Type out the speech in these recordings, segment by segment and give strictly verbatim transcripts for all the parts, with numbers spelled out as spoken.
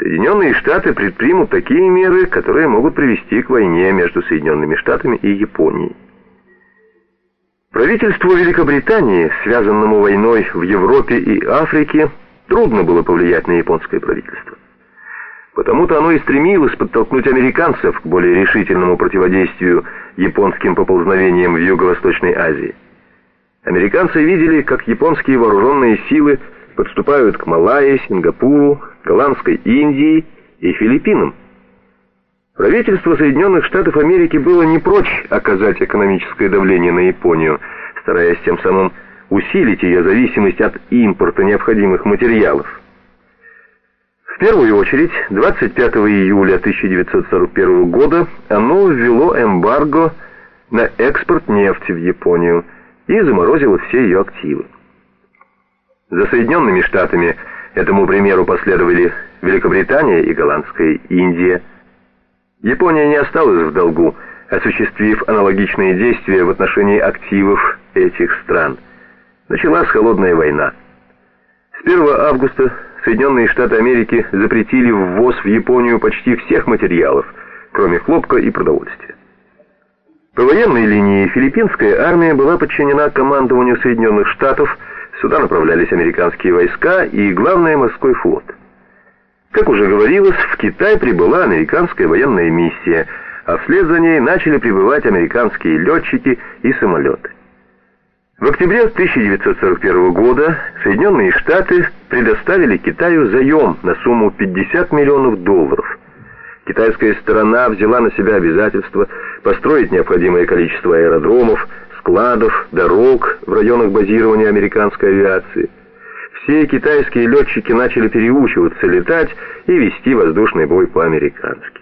Соединенные Штаты предпримут такие меры, которые могут привести к войне между Соединенными Штатами и Японией. Правительству Великобритании, связанному войной в Европе и Африке, трудно было повлиять на японское правительство. Потому-то оно и стремилось подтолкнуть американцев к более решительному противодействию японским поползновениям в Юго-Восточной Азии. Американцы видели, как японские вооруженные силы подступают к Малайи, Сингапуру, Голландской Индии и Филиппинам. Правительство Соединенных Штатов Америки было не прочь оказать экономическое давление на Японию, стараясь тем самым усилить ее зависимость от импорта необходимых материалов. В первую очередь, двадцать пятого июля тысяча девятьсот сорок первого года оно ввело эмбарго на экспорт нефти в Японию и заморозило все ее активы. За Соединенными Штатами этому примеру последовали Великобритания и Голландская Индия. Япония не осталась в долгу, осуществив аналогичные действия в отношении активов этих стран. Началась холодная война. С первого августа Соединенные Штаты Америки запретили ввоз в Японию почти всех материалов, кроме хлопка и продовольствия. По военной линии филиппинская армия была подчинена командованию Соединенных Штатов, сюда направлялись американские войска и, главное, морской флот. Как уже говорилось, в Китай прибыла американская военная миссия, а вслед за ней начали прибывать американские летчики и самолеты. В октябре тысяча девятьсот сорок первого года Соединенные Штаты предоставили Китаю заем на сумму пятьдесят миллионов долларов. Китайская сторона взяла на себя обязательство построить необходимое количество аэродромов, складов, дорог в районах базирования американской авиации. Все китайские летчики начали переучиваться летать и вести воздушный бой по-американски.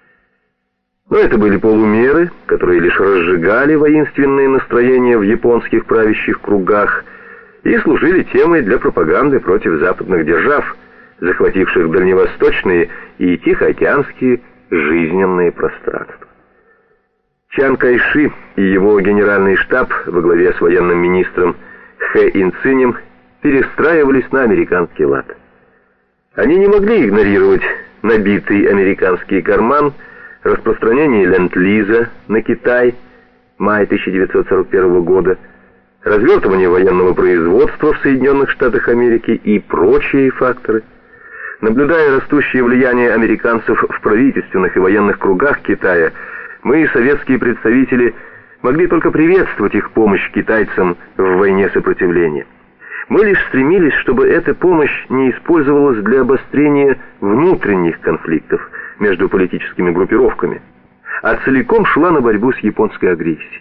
Но это были полумеры, которые лишь разжигали воинственные настроения в японских правящих кругах и служили темой для пропаганды против западных держав, захвативших дальневосточные и тихоокеанские жизненные пространства. Чан Кайши и его генеральный штаб во главе с военным министром Хэ Инцинем перестраивались на американский лад. Они не могли игнорировать набитый американский карман, распространение ленд-лиза на Китай, май тысяча девятьсот сорок первого года, развертывание военного производства в Соединенных Штатах Америки и прочие факторы. Наблюдая растущее влияние американцев в правительственных и военных кругах Китая, мы, советские представители, могли только приветствовать их помощь китайцам в войне сопротивления. Мы лишь стремились, чтобы эта помощь не использовалась для обострения внутренних конфликтов между политическими группировками, а целиком шла на борьбу с японской агрессией.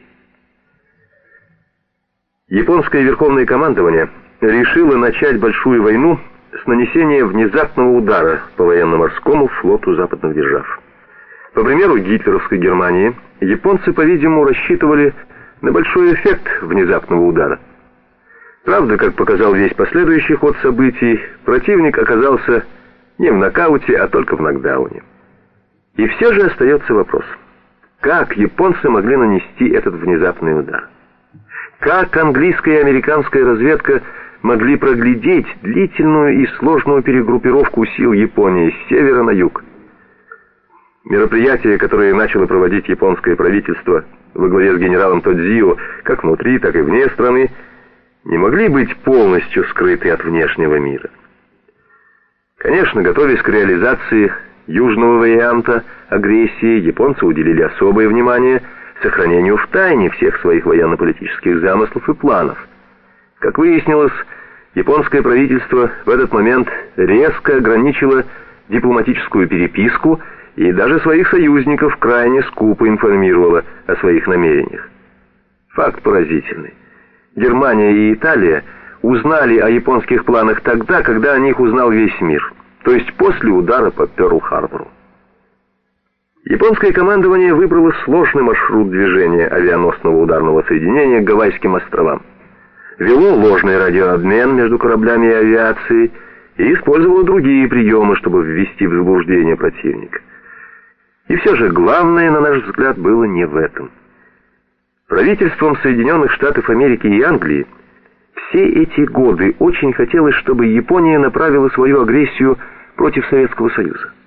Японское верховное командование решило начать большую войну с нанесения внезапного удара по военно-морскому флоту западных держав. По примеру гитлеровской Германии, японцы, по-видимому, рассчитывали на большой эффект внезапного удара. Правда, как показал весь последующий ход событий, противник оказался не в нокауте, а только в нокдауне. И все же остается вопрос: как японцы могли нанести этот внезапный удар? Как английская и американская разведка могли проглядеть длительную и сложную перегруппировку сил Японии с севера на юг? Мероприятия, которые начало проводить японское правительство во главе с генералом Тодзио, как внутри, так и вне страны, не могли быть полностью скрыты от внешнего мира. Конечно, готовясь к реализации южного варианта агрессии, японцы уделили особое внимание сохранению в тайне всех своих военно-политических замыслов и планов. Как выяснилось, японское правительство в этот момент резко ограничило дипломатическую переписку и даже своих союзников крайне скупо информировало о своих намерениях. Факт поразительный. Германия и Италия узнали о японских планах тогда, когда о них узнал весь мир, то есть после удара по Пёрл-Харбору. Японское командование выбрало сложный маршрут движения авианосного ударного соединения к Гавайским островам, вело ложный радиообмен между кораблями и авиацией и использовало другие приемы, чтобы ввести в заблуждение противника. И все же главное, на наш взгляд, было не в этом. Правительством Соединенных Штатов Америки и Англии все эти годы очень хотелось, чтобы Япония направила свою агрессию против Советского Союза.